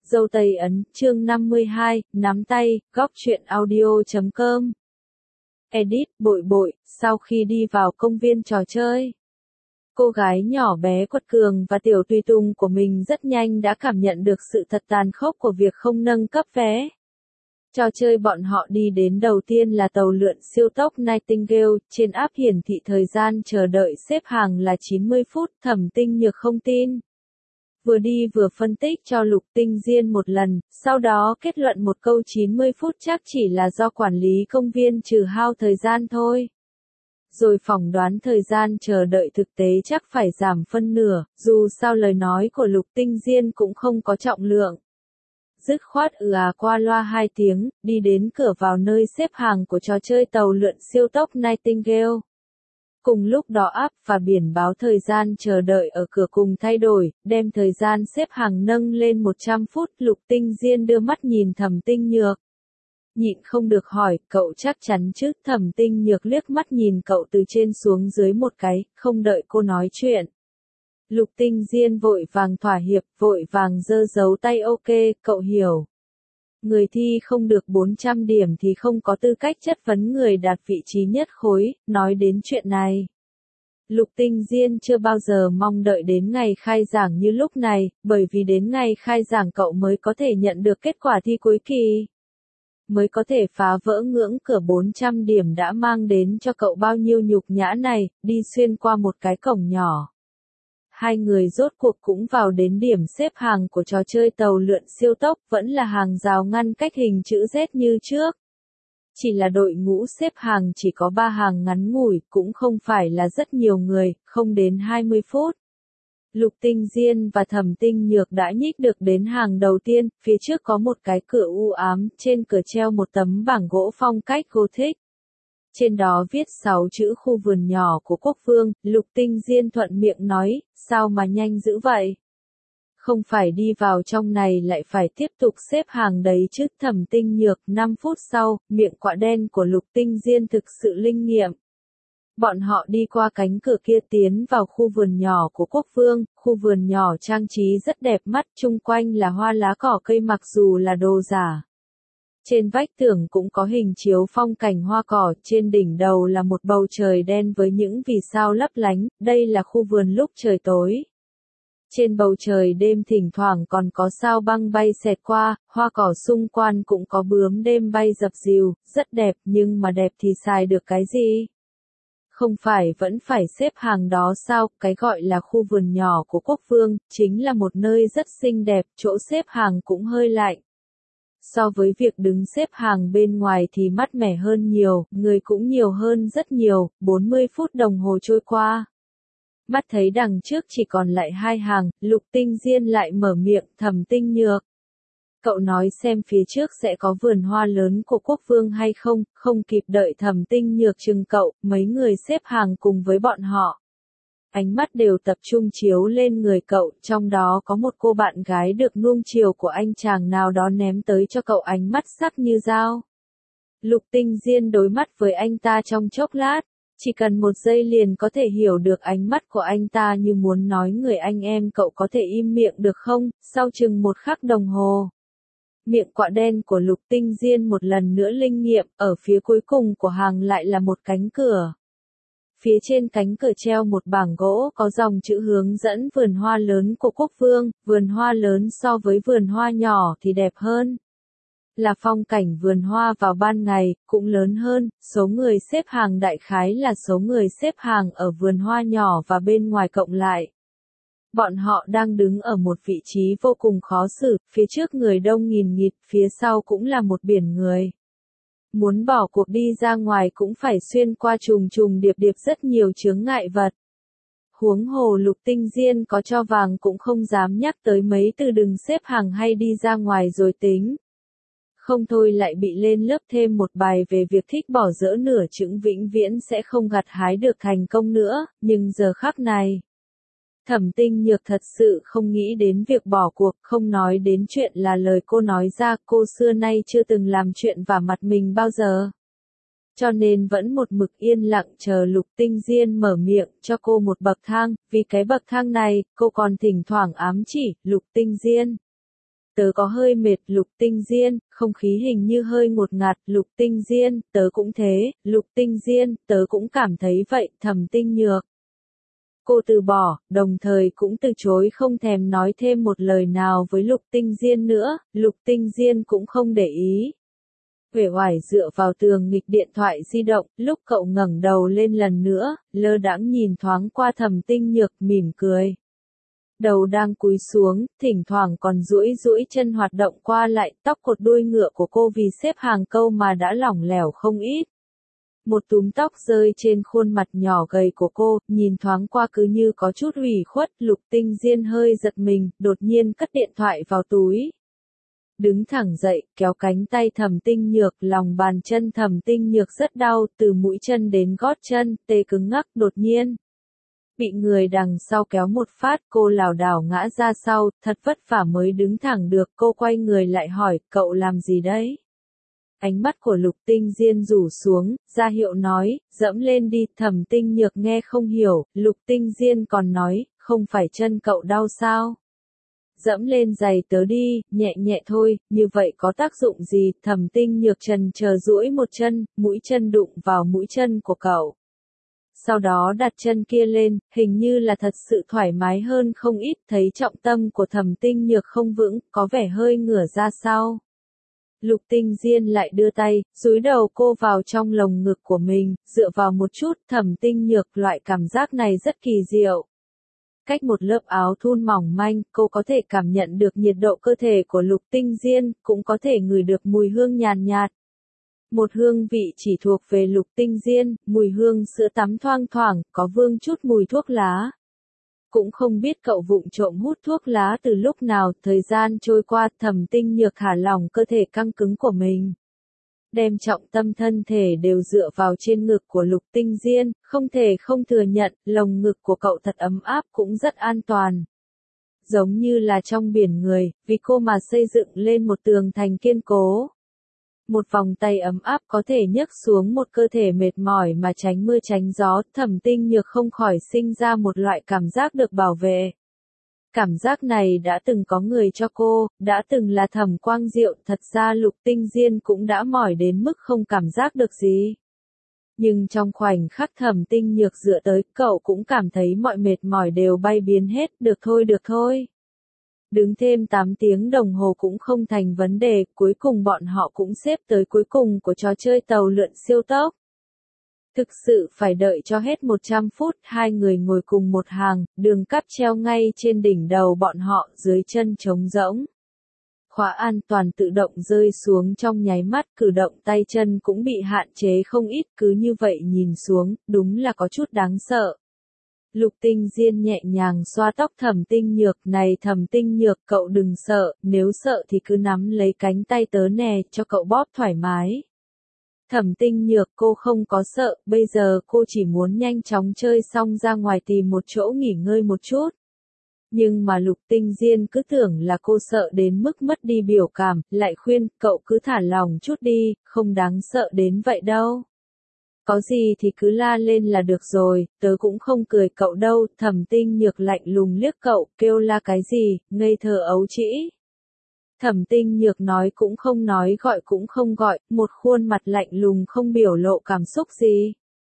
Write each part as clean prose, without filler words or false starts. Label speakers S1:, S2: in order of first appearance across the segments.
S1: Dâu Tây Ấn, chương 52, nắm tay, góc truyện audio.com. Edit, bội bội, sau khi đi vào công viên trò chơi. Cô gái nhỏ bé quật cường và tiểu tùy tùng của mình rất nhanh đã cảm nhận được sự thật tàn khốc của việc không nâng cấp vé. Trò chơi bọn họ đi đến đầu tiên là tàu lượn siêu tốc Nightingale, trên app hiển thị thời gian chờ đợi xếp hàng là 90 phút, Thẩm Tinh Nhược không tin. Vừa đi vừa phân tích cho Lục Tinh Diên một lần, sau đó kết luận một câu 90 phút chắc chỉ là do quản lý công viên trừ hao thời gian thôi. Rồi phỏng đoán thời gian chờ đợi thực tế chắc phải giảm phân nửa, dù sao lời nói của Lục Tinh Diên cũng không có trọng lượng. Dứt khoát qua loa 2 tiếng, đi đến cửa vào nơi xếp hàng của trò chơi tàu lượn siêu tốc Nightingale. Cùng lúc đó app và biển báo thời gian chờ đợi ở cửa cùng thay đổi, đem thời gian xếp hàng nâng lên 100 phút. Lục Tinh Diên đưa mắt nhìn Thẩm Tinh Nhược. Nhịn không được hỏi, cậu chắc chắn chứ? Thẩm Tinh Nhược liếc mắt nhìn cậu từ trên xuống dưới một cái, không đợi cô nói chuyện. Lục Tinh Diên vội vàng thỏa hiệp, vội vàng giơ dấu tay ok, cậu hiểu. Người thi không được 400 điểm thì không có tư cách chất vấn người đạt vị trí nhất khối. Nói đến chuyện này, Lục Tinh Diên chưa bao giờ mong đợi đến ngày khai giảng như lúc này, bởi vì đến ngày khai giảng cậu mới có thể nhận được kết quả thi cuối kỳ. Mới có thể phá vỡ ngưỡng cửa 400 điểm đã mang đến cho cậu bao nhiêu nhục nhã này, đi xuyên qua một cái cổng nhỏ. Hai người rốt cuộc cũng vào đến điểm xếp hàng của trò chơi tàu lượn siêu tốc, vẫn là hàng rào ngăn cách hình chữ Z như trước. Chỉ là đội ngũ xếp hàng chỉ có 3 hàng ngắn ngủi, cũng không phải là rất nhiều người, không đến 20 phút. Lục Tinh Diên và Thẩm Tinh Nhược đã nhích được đến hàng đầu tiên, phía trước có một cái cửa u ám, trên cửa treo một tấm bảng gỗ phong cách Gothic. Trên đó viết 6 chữ khu vườn nhỏ của Quốc Vương. Lục Tinh Diên thuận miệng nói, sao mà nhanh dữ vậy? Không phải đi vào trong này lại phải tiếp tục xếp hàng đấy chứ? Thẩm Tinh Nhược. 5 phút sau, miệng quạ đen của Lục Tinh Diên thực sự linh nghiệm. Bọn họ đi qua cánh cửa kia tiến vào khu vườn nhỏ của Quốc Vương. Khu vườn nhỏ trang trí rất đẹp mắt, chung quanh là hoa lá cỏ cây mặc dù là đồ giả. Trên vách tường cũng có hình chiếu phong cảnh hoa cỏ, trên đỉnh đầu là một bầu trời đen với những vì sao lấp lánh, đây là khu vườn lúc trời tối. Trên bầu trời đêm thỉnh thoảng còn có sao băng bay xẹt qua, hoa cỏ xung quanh cũng có bướm đêm bay dập dìu, rất đẹp, nhưng mà đẹp thì xài được cái gì? Không phải vẫn phải xếp hàng đó sao? Cái gọi là khu vườn nhỏ của Quốc Vương, chính là một nơi rất xinh đẹp, chỗ xếp hàng cũng hơi lạnh. So với việc đứng xếp hàng bên ngoài thì mát mẻ hơn nhiều, người cũng nhiều hơn rất nhiều. 40 phút đồng hồ trôi qua. Mắt thấy đằng trước chỉ còn lại 2 hàng, Lục Tinh Diên lại mở miệng. Thẩm Tinh Nhược, cậu nói xem phía trước sẽ có vườn hoa lớn của Quốc Vương hay không? Không kịp đợi Thẩm Tinh Nhược chừng cậu, mấy người xếp hàng cùng với bọn họ. Ánh mắt đều tập trung chiếu lên người cậu, trong đó có một cô bạn gái được nuông chiều của anh chàng nào đó ném tới cho cậu ánh mắt sắc như dao. Lục Tinh Diên đối mắt với anh ta trong chốc lát, chỉ cần 1 giây liền có thể hiểu được ánh mắt của anh ta như muốn nói người anh em cậu có thể im miệng được không? Sau chừng 1 khắc đồng hồ, miệng quạ đen của Lục Tinh Diên một lần nữa linh nghiệm, ở phía cuối cùng của hàng lại là một cánh cửa. Phía trên cánh cửa treo một bảng gỗ có dòng chữ hướng dẫn vườn hoa lớn của Quốc Vương. Vườn hoa lớn so với vườn hoa nhỏ thì đẹp hơn. Là phong cảnh vườn hoa vào ban ngày, cũng lớn hơn. Số người xếp hàng đại khái là số người xếp hàng ở vườn hoa nhỏ và bên ngoài cộng lại. Bọn họ đang đứng ở một vị trí vô cùng khó xử, phía trước người đông nghìn nghịt, phía sau cũng là một biển người. Muốn bỏ cuộc đi ra ngoài cũng phải xuyên qua trùng trùng điệp điệp rất nhiều chướng ngại vật. Huống hồ Lục Tinh Diên có cho vàng cũng không dám nhắc tới mấy từ đừng xếp hàng hay đi ra ngoài rồi tính. Không thôi lại bị lên lớp thêm một bài về việc thích bỏ dỡ nửa chững vĩnh viễn sẽ không gặt hái được thành công nữa, nhưng giờ khắc này, Thẩm Tinh Nhược thật sự không nghĩ đến việc bỏ cuộc, không nói đến chuyện là lời cô nói ra, cô xưa nay chưa từng làm chuyện vả mặt mình bao giờ. Cho nên vẫn một mực yên lặng chờ Lục Tinh Diên mở miệng cho cô một bậc thang, vì cái bậc thang này, cô còn thỉnh thoảng ám chỉ, Lục Tinh Diên. Tớ có hơi mệt. Lục Tinh Diên, không khí hình như hơi ngột ngạt. Lục Tinh Diên, tớ cũng thế. Lục Tinh Diên, tớ cũng cảm thấy vậy. Thẩm Tinh Nhược. Cô từ bỏ, đồng thời cũng từ chối không thèm nói thêm một lời nào với Lục Tinh Diên nữa. Lục Tinh Diên cũng không để ý. Uể oải dựa vào tường nghịch điện thoại di động, lúc cậu ngẩng đầu lên lần nữa, lơ đãng nhìn thoáng qua Thẩm Tinh Nhược, mỉm cười. Đầu đang cúi xuống, thỉnh thoảng còn duỗi duỗi chân hoạt động qua lại, tóc cột đuôi ngựa của cô vì xếp hàng câu mà đã lỏng lẻo không ít. Một túm tóc rơi trên khuôn mặt nhỏ gầy của cô, nhìn thoáng qua cứ như có chút ủy khuất. Lục Tinh Diên hơi giật mình, đột nhiên cất điện thoại vào túi. Đứng thẳng dậy, kéo cánh tay Thẩm Tinh Nhược, lòng bàn chân Thẩm Tinh Nhược rất đau, từ mũi chân đến gót chân, tê cứng ngắc. Đột nhiên bị người đằng sau kéo một phát, cô lảo đảo ngã ra sau, thật vất vả mới đứng thẳng được. Cô quay người lại hỏi, cậu làm gì đấy? Ánh mắt của Lục Tinh Diên rủ xuống, ra hiệu nói, dẫm lên đi. Thẩm Tinh Nhược nghe không hiểu, Lục Tinh Diên còn nói, không phải chân cậu đau sao? Dẫm lên giày tớ đi, nhẹ nhẹ thôi, như vậy có tác dụng gì? Thẩm Tinh Nhược trần chờ duỗi một chân, mũi chân đụng vào mũi chân của cậu. Sau đó đặt chân kia lên, hình như là thật sự thoải mái hơn không ít. Thấy trọng tâm của Thẩm Tinh Nhược không vững, có vẻ hơi ngửa ra sau. Lục Tinh Diên lại đưa tay, dúi đầu cô vào trong lồng ngực của mình, dựa vào một chút. Thẩm Tinh Nhược, loại cảm giác này rất kỳ diệu. Cách một lớp áo thun mỏng manh, cô có thể cảm nhận được nhiệt độ cơ thể của Lục Tinh Diên, cũng có thể ngửi được mùi hương nhàn nhạt. Một hương vị chỉ thuộc về Lục Tinh Diên, mùi hương sữa tắm thoang thoảng, có vương chút mùi thuốc lá. Cũng không biết cậu vụng trộm hút thuốc lá từ lúc nào. Thời gian trôi qua, Thẩm Tinh Nhược thả lỏng cơ thể căng cứng của mình. Đem trọng tâm thân thể đều dựa vào trên ngực của Lục Tinh Diên, không thể không thừa nhận, lồng ngực của cậu thật ấm áp cũng rất an toàn. Giống như là trong biển người, vì cô mà xây dựng lên một tường thành kiên cố. Một vòng tay ấm áp có thể nhấc xuống một cơ thể mệt mỏi mà tránh mưa tránh gió. Thẩm Tinh Nhược không khỏi sinh ra một loại cảm giác được bảo vệ. Cảm giác này đã từng có người cho cô, đã từng là Thẩm Quang Diệu. Thật ra Lục Tinh Diên cũng đã mỏi đến mức không cảm giác được gì. Nhưng trong khoảnh khắc Thẩm Tinh Nhược dựa tới, cậu cũng cảm thấy mọi mệt mỏi đều bay biến hết. Được thôi. Đứng thêm 8 tiếng đồng hồ cũng không thành vấn đề. Cuối cùng bọn họ cũng xếp tới cuối cùng của trò chơi tàu lượn siêu tốc. Thực sự phải đợi cho hết 100 phút, hai người ngồi cùng một hàng, đường cáp treo ngay trên đỉnh đầu bọn họ, dưới chân trống rỗng. Khóa an toàn tự động rơi xuống trong nháy mắt, cử động tay chân cũng bị hạn chế không ít. Cứ như vậy nhìn xuống, đúng là có chút đáng sợ. Lục Tinh Diên nhẹ nhàng xoa tóc Thẩm Tinh Nhược, này Thẩm Tinh Nhược, cậu đừng sợ, nếu sợ thì cứ nắm lấy cánh tay tớ nè, cho cậu bóp thoải mái. Thẩm Tinh Nhược, cô không có sợ, bây giờ cô chỉ muốn nhanh chóng chơi xong ra ngoài tìm một chỗ nghỉ ngơi một chút. Nhưng mà Lục Tinh Diên cứ tưởng là cô sợ đến mức mất đi biểu cảm, lại khuyên, cậu cứ thả lỏng chút đi, không đáng sợ đến vậy đâu. Có gì thì cứ la lên là được rồi, tớ cũng không cười cậu đâu. Thẩm Tinh Nhược lạnh lùng liếc cậu, kêu la cái gì, ngây thơ ấu trĩ. Thẩm Tinh Nhược nói cũng không nói, gọi cũng không gọi, một khuôn mặt lạnh lùng không biểu lộ cảm xúc gì.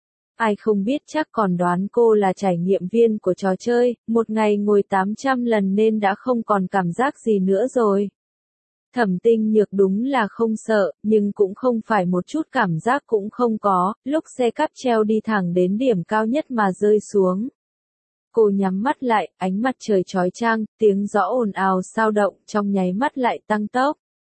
S1: Ai không biết chắc còn đoán cô là trải nghiệm viên của trò chơi, một ngày ngồi 800 lần nên đã không còn cảm giác gì nữa rồi. Thẩm Tinh Nhược đúng là không sợ, nhưng cũng không phải một chút cảm giác cũng không có. Lúc xe cáp treo đi thẳng đến điểm cao nhất mà rơi xuống. Cô nhắm mắt lại, ánh mặt trời chói chang, tiếng gió ồn ào sao động, trong nháy mắt lại tăng tốc.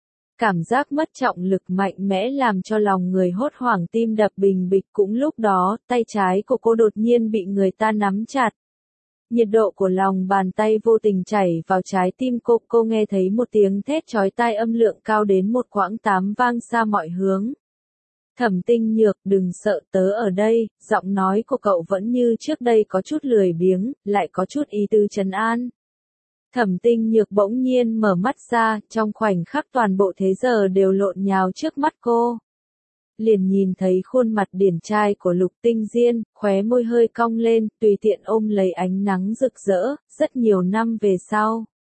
S1: Cảm giác mất trọng lực mạnh mẽ làm cho lòng người hốt hoảng, tim đập bình bịch. Cũng lúc đó, tay trái của cô đột nhiên bị người ta nắm chặt. Nhiệt độ của lòng bàn tay vô tình chảy vào trái tim cô nghe thấy một tiếng thét chói tai âm lượng cao đến một quãng 8 vang xa mọi hướng. Thẩm Tinh Nhược, đừng sợ, tớ ở đây. Giọng nói của cậu vẫn như trước đây, có chút lười biếng, lại có chút ý tứ trấn an. Thẩm Tinh Nhược bỗng nhiên mở mắt ra, trong khoảnh khắc toàn bộ thế giờ đều lộn nhào trước mắt cô. Liền nhìn thấy khuôn mặt điển trai của Lục Tinh Diên, khóe môi hơi cong lên, tùy tiện ôm lấy ánh nắng rực rỡ, rất nhiều năm về sau.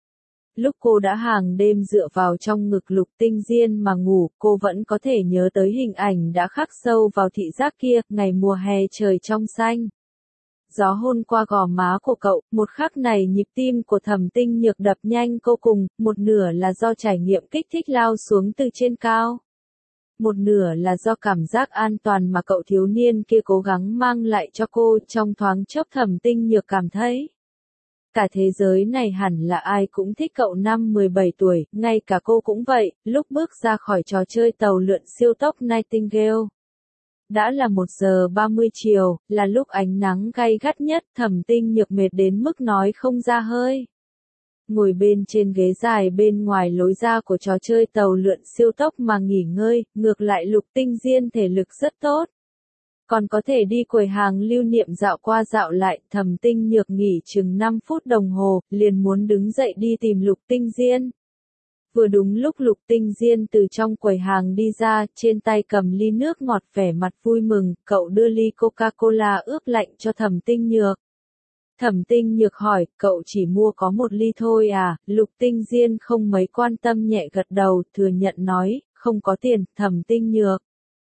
S1: Lúc cô đã hàng đêm dựa vào trong ngực Lục Tinh Diên mà ngủ, cô vẫn có thể nhớ tới hình ảnh đã khắc sâu vào thị giác kia, ngày mùa hè trời trong xanh. Gió hôn qua gò má của cậu, một khắc này nhịp tim của Thẩm Tinh Nhược đập nhanh vô cùng, một nửa là do trải nghiệm kích thích lao xuống từ trên cao. Một nửa là do cảm giác an toàn mà cậu thiếu niên kia cố gắng mang lại cho cô, trong thoáng chốc Thẩm Tinh Nhược cảm thấy. Cả thế giới này hẳn là ai cũng thích cậu năm 17 tuổi, ngay cả cô cũng vậy, lúc bước ra khỏi trò chơi tàu lượn siêu tốc Nightingale. Đã là 1:30 chiều, là lúc ánh nắng gay gắt nhất, Thẩm Tinh Nhược mệt đến mức nói không ra hơi. Ngồi bên trên ghế dài bên ngoài lối ra của trò chơi tàu lượn siêu tốc mà nghỉ ngơi, ngược lại Lục Tinh Diên thể lực rất tốt. Còn có thể đi quầy hàng lưu niệm dạo qua dạo lại, Thẩm Tinh Nhược nghỉ chừng 5 phút đồng hồ, liền muốn đứng dậy đi tìm Lục Tinh Diên. Vừa đúng lúc Lục Tinh Diên từ trong quầy hàng đi ra, trên tay cầm ly nước ngọt vẻ mặt vui mừng, cậu đưa ly Coca-Cola ướp lạnh cho Thẩm Tinh Nhược. Thẩm Tinh Nhược hỏi, cậu chỉ mua có một ly thôi à? Lục Tinh Diên không mấy quan tâm nhẹ gật đầu, thừa nhận nói, không có tiền. Thẩm Tinh Nhược,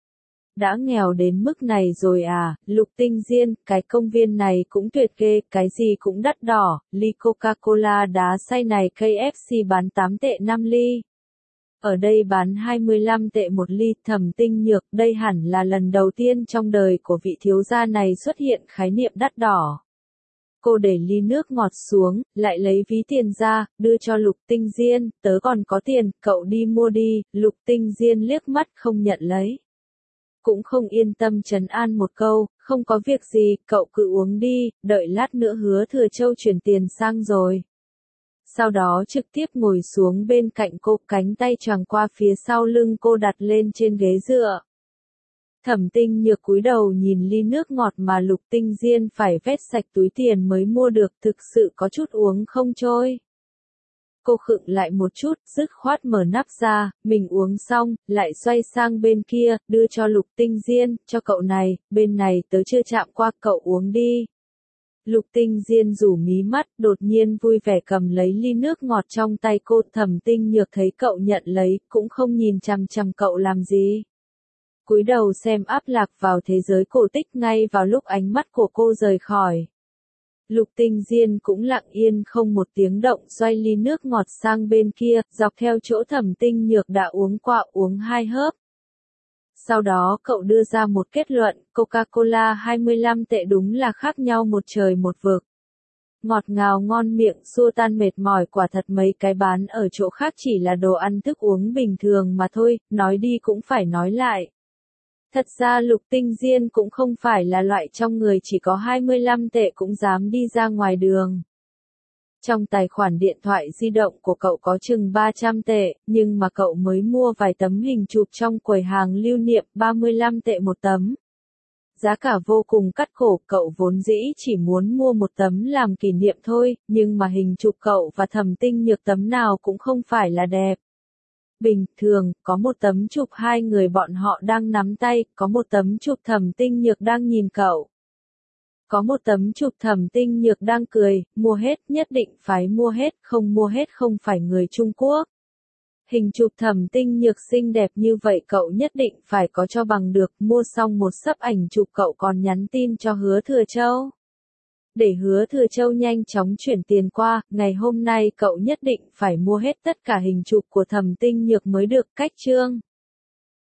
S1: đã nghèo đến mức này rồi à? Lục Tinh Diên, cái công viên này cũng tuyệt ghê, cái gì cũng đắt đỏ, ly Coca-Cola đá xay này KFC bán 8 tệ 5 ly. Ở đây bán 25 tệ một ly. Thẩm Tinh Nhược, đây hẳn là lần đầu tiên trong đời của vị thiếu gia này xuất hiện khái niệm đắt đỏ. Cô để ly nước ngọt xuống, lại lấy ví tiền ra, đưa cho Lục Tinh Diên, tớ còn có tiền, cậu đi mua đi. Lục Tinh Diên liếc mắt không nhận lấy. Cũng không yên tâm trấn an một câu, không có việc gì, cậu cứ uống đi, đợi lát nữa Hứa Thừa Châu chuyển tiền sang rồi. Sau đó trực tiếp ngồi xuống bên cạnh cô, cánh tay choàng qua phía sau lưng cô đặt lên trên ghế dựa. Thẩm Tinh Nhược cúi đầu nhìn ly nước ngọt mà Lục Tinh Diên phải vét sạch túi tiền mới mua được, thực sự có chút uống không trôi. Cô khựng lại một chút, dứt khoát mở nắp ra, mình uống xong, lại xoay sang bên kia, đưa cho Lục Tinh Diên, cho cậu này, bên này tớ chưa chạm qua, cậu uống đi. Lục Tinh Diên rủ mí mắt, đột nhiên vui vẻ cầm lấy ly nước ngọt trong tay cô. Thẩm Tinh Nhược thấy cậu nhận lấy, cũng không nhìn chằm chằm cậu làm gì. Cúi đầu xem áp lạc vào thế giới cổ tích ngay vào lúc ánh mắt của cô rời khỏi. Lục Tinh Diên cũng lặng yên không một tiếng động xoay ly nước ngọt sang bên kia, dọc theo chỗ Thẩm Tinh Nhược đã uống qua, uống 2 hớp. Sau đó cậu đưa ra một kết luận, Coca-Cola 25 tệ đúng là khác nhau một trời một vực. Ngọt ngào ngon miệng, xua tan mệt mỏi, quả thật mấy cái bán ở chỗ khác chỉ là đồ ăn thức uống bình thường mà thôi, nói đi cũng phải nói lại. Thật ra Lục Tinh Diên cũng không phải là loại trong người chỉ có 25 tệ cũng dám đi ra ngoài đường. Trong tài khoản điện thoại di động của cậu có chừng 300 tệ, nhưng mà cậu mới mua vài tấm hình chụp trong quầy hàng lưu niệm, 35 tệ một tấm. Giá cả vô cùng cắt cổ, cậu vốn dĩ chỉ muốn mua một tấm làm kỷ niệm thôi, nhưng mà hình chụp cậu và Thẩm Tinh Nhược tấm nào cũng không phải là đẹp. Bình thường, có một tấm chụp hai người bọn họ đang nắm tay, có một tấm chụp Thẩm Tinh Nhược đang nhìn cậu. Có một tấm chụp Thẩm Tinh Nhược đang cười, mua hết, nhất định phải mua hết, không mua hết không phải người Trung Quốc. Hình chụp Thẩm Tinh Nhược xinh đẹp như vậy cậu nhất định phải có cho bằng được, mua xong một xấp ảnh chụp cậu còn nhắn tin cho Hứa Thừa Châu. Để Hứa Thừa Châu nhanh chóng chuyển tiền qua, ngày hôm nay cậu nhất định phải mua hết tất cả hình chụp của Thẩm Tinh Nhược mới được, cách chương.